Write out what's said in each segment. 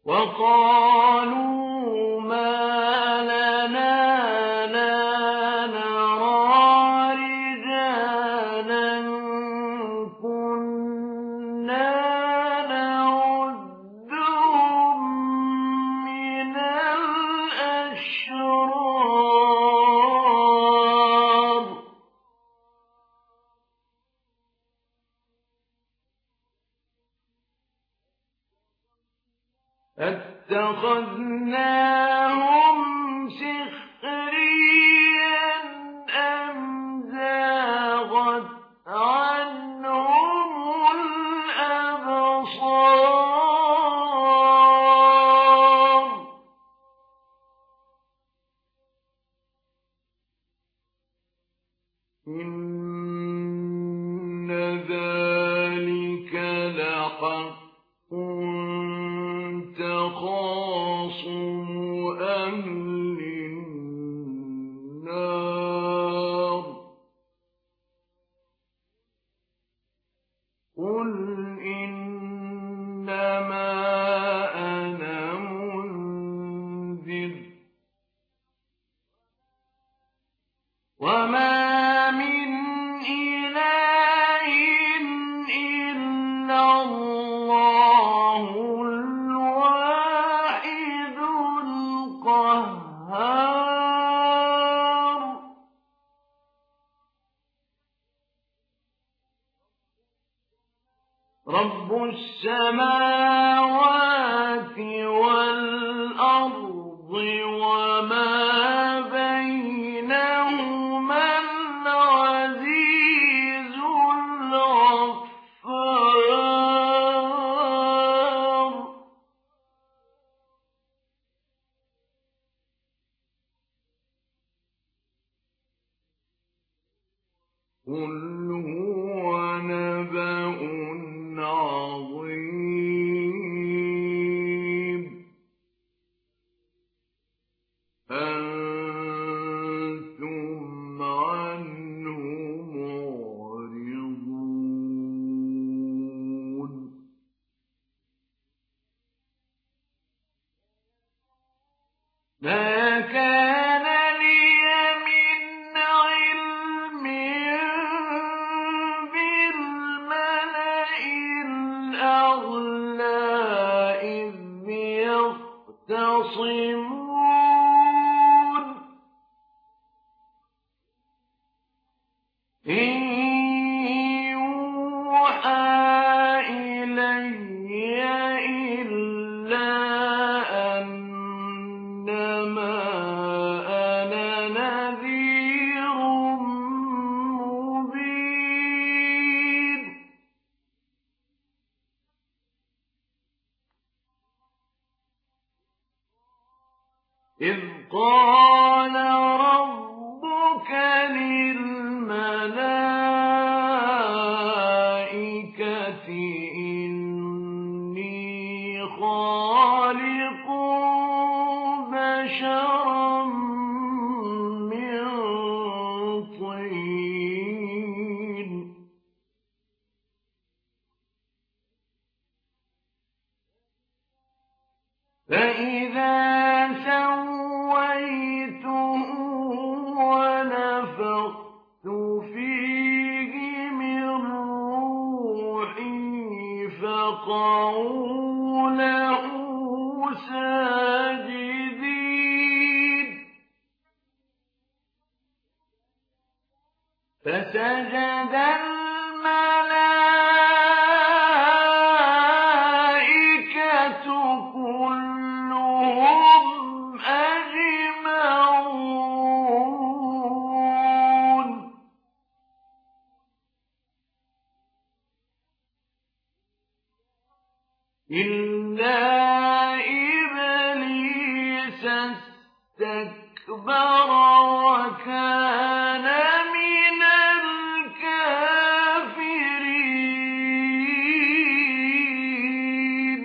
وقالوا ما لنا لا نرى رجالا كنا نعدهم من الأشرار أتخذناهم سخريا أم زاغت عنهم الأبصار إن ذلك لحق تخاصم أهل النار قل إنما أنا منذر وما من إله إلا الله الواحد القهار رب السماوات والأرض وما بينهما العزيز الغفار قل هو نبأ عظيم أنتم عنه معرضون ما كان لي من علم بالملئ الأعلى إذ يختصمون إن يوحى إلي إلا أنما أنا نذير مبين إذ قال ربك للملائكة إني خالق بشرا من طين فإذا سويته ونفخت فيه من روحي فقعوا له ساجدين فسجد الملائكة كلهم أجمعون إلا إبليس استكبر وكان من الكافرين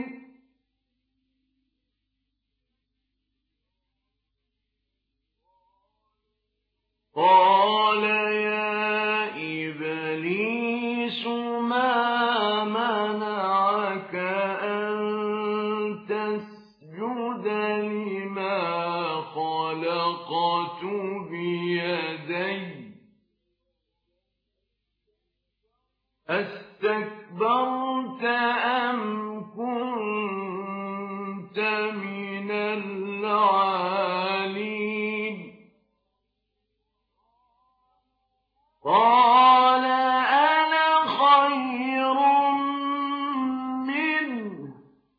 قال يا إبليس ما منعك أن تسجد بيدي أستكبرت أم كنت من العالين قال أنا خير منه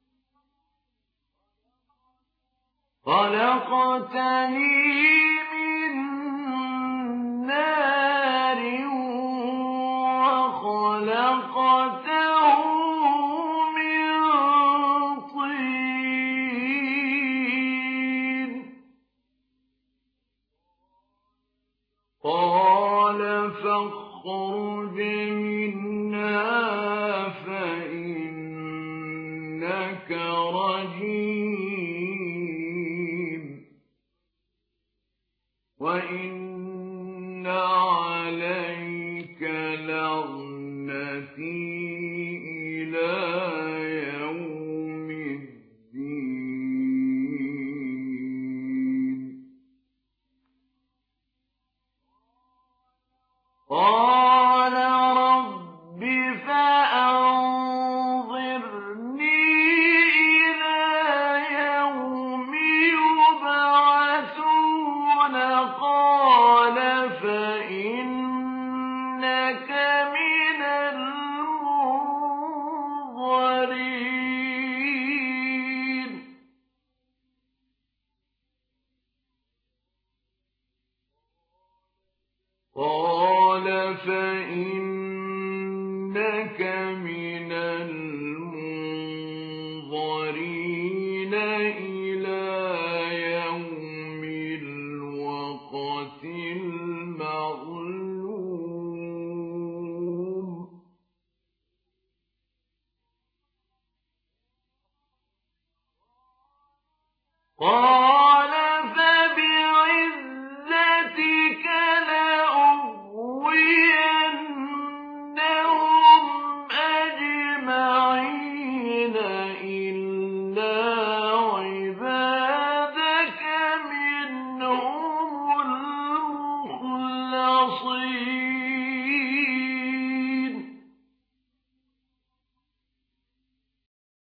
خلقتني من نار وخلقته من طين قال فاخرج منها فإنك رجيم وإن عليك لعنتي إلى يوم الدين قال رب فأنظرني إلى يوم يبعثون قال فإنك من المنظرين قال فإنك من المنظرين